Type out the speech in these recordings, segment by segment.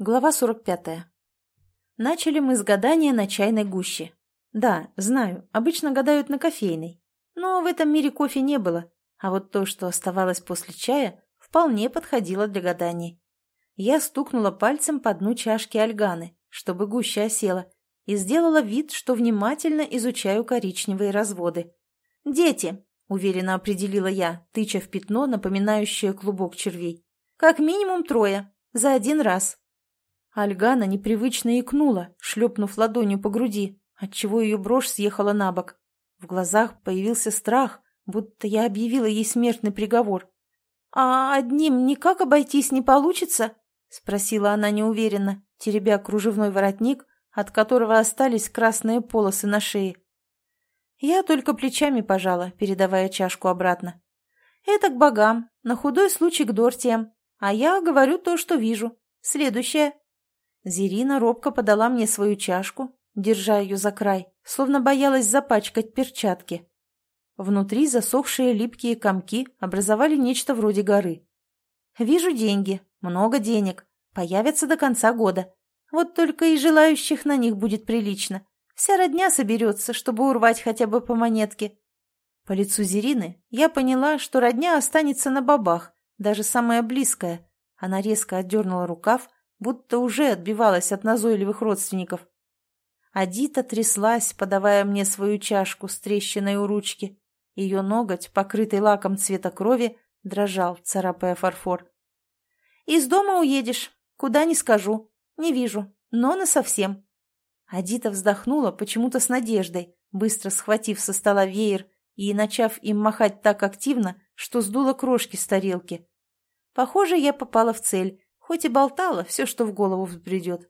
Глава 45. Начали мы с гадания на чайной гуще. Да, знаю, обычно гадают на кофейной. Но в этом мире кофе не было, а вот то, что оставалось после чая, вполне подходило для гаданий. Я стукнула пальцем по дну чашки Альганы, чтобы гуща осела, и сделала вид, что внимательно изучаю коричневые разводы. «Дети», — уверенно определила я, тыча в пятно, напоминающее клубок червей. «Как минимум 3, за один раз». Альгана непривычно икнула, шлепнув ладонью по груди, отчего ее брошь съехала на бок. В глазах появился страх, будто я объявила ей смертный приговор. «А одним никак обойтись не получится?» — спросила она неуверенно, теребя кружевной воротник, от которого остались красные полосы на шее. Я только плечами пожала, передавая чашку обратно. «Это к богам, на худой случай к Дортиям, а я говорю то, что вижу. Следующее». Зерина робко подала мне свою чашку, держа ее за край, словно боялась запачкать перчатки. Внутри засохшие липкие комки образовали нечто вроде горы. «Вижу деньги, много денег, появятся до конца года. Вот только и желающих на них будет прилично. Вся родня соберется, чтобы урвать хотя бы по монетке». По лицу Зерины я поняла, что родня останется на бабах, даже самая близкая. Она резко отдернула рукав, будто уже отбивалась от назойливых родственников. Адита тряслась, подавая мне свою чашку с трещиной у ручки. Ее ноготь, покрытый лаком цвета крови, дрожал, царапая фарфор. «Из дома уедешь, куда не скажу. Не вижу, но насовсем». Адита вздохнула почему-то с надеждой, быстро схватив со стола веер и начав им махать так активно, что сдула крошки с тарелки. Похоже, я попала в цель, хоть и болтала все, что в голову взбредет.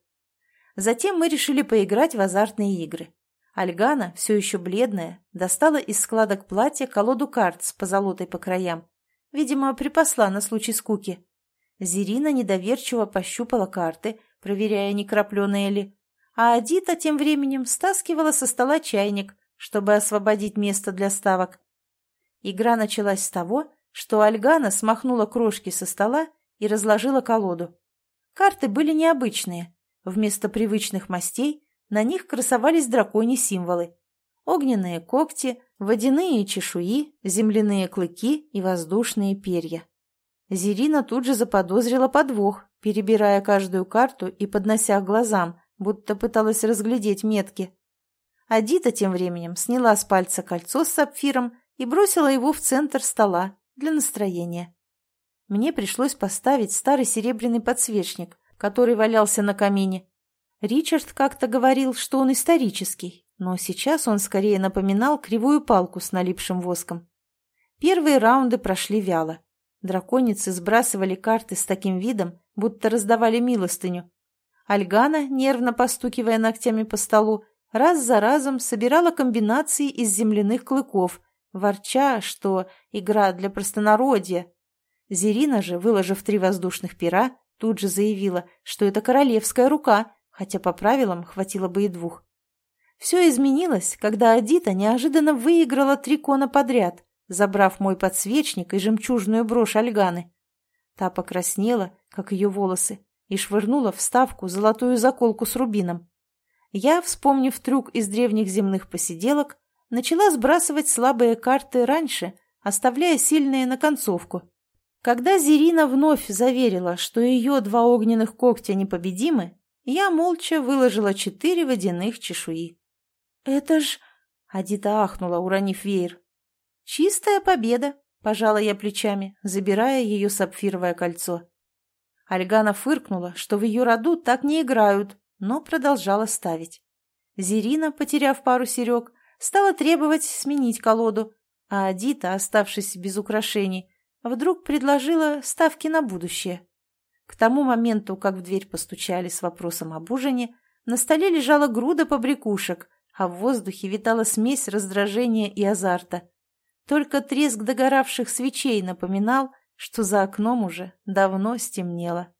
Затем мы решили поиграть в азартные игры. Альгана, все еще бледная, достала из складок платья колоду карт с позолотой по краям. Видимо, припасла на случай скуки. Зерина недоверчиво пощупала карты, проверяя, не крапленые ли. А Адита тем временем стаскивала со стола чайник, чтобы освободить место для ставок. Игра началась с того, что Альгана смахнула крошки со стола и разложила колоду. Карты были необычные. Вместо привычных мастей на них красовались драконьи символы. Огненные когти, водяные чешуи, земляные клыки и воздушные перья. Зерина тут же заподозрила подвох, перебирая каждую карту и поднося к глазам, будто пыталась разглядеть метки. Адита тем временем сняла с пальца кольцо с сапфиром и бросила его в центр стола для настроения. Мне пришлось поставить старый серебряный подсвечник, который валялся на камине. Ричард как-то говорил, что он исторический, но сейчас он скорее напоминал кривую палку с налипшим воском. Первые раунды прошли вяло. Драконицы сбрасывали карты с таким видом, будто раздавали милостыню. Альгана, нервно постукивая ногтями по столу, раз за разом собирала комбинации из земляных клыков, ворча, что игра для простонародья. Зерина же, выложив 3 воздушных пера, тут же заявила, что это королевская рука, хотя по правилам хватило бы и 2. Все изменилось, когда Адита неожиданно выиграла 3 кона подряд, забрав мой подсвечник и жемчужную брошь Альганы. Та покраснела, как ее волосы, и швырнула в ставку золотую заколку с рубином. Я, вспомнив трюк из древних земных посиделок, начала сбрасывать слабые карты раньше, оставляя сильные на концовку. Когда Зерина вновь заверила, что ее 2 огненных когтя непобедимы, я молча выложила 4 водяных чешуи. «Это ж...» — Адита ахнула, уронив веер. «Чистая победа», — пожала я плечами, забирая ее сапфировое кольцо. Альгана фыркнула, что в ее роду так не играют, но продолжала ставить. Зерина, потеряв пару серег, стала требовать сменить колоду, а Адита, оставшись без украшений, вдруг предложила ставки на будущее. К тому моменту, как в дверь постучали с вопросом об ужине, на столе лежала груда побрякушек, а в воздухе витала смесь раздражения и азарта. Только треск догоравших свечей напоминал, что за окном уже давно стемнело.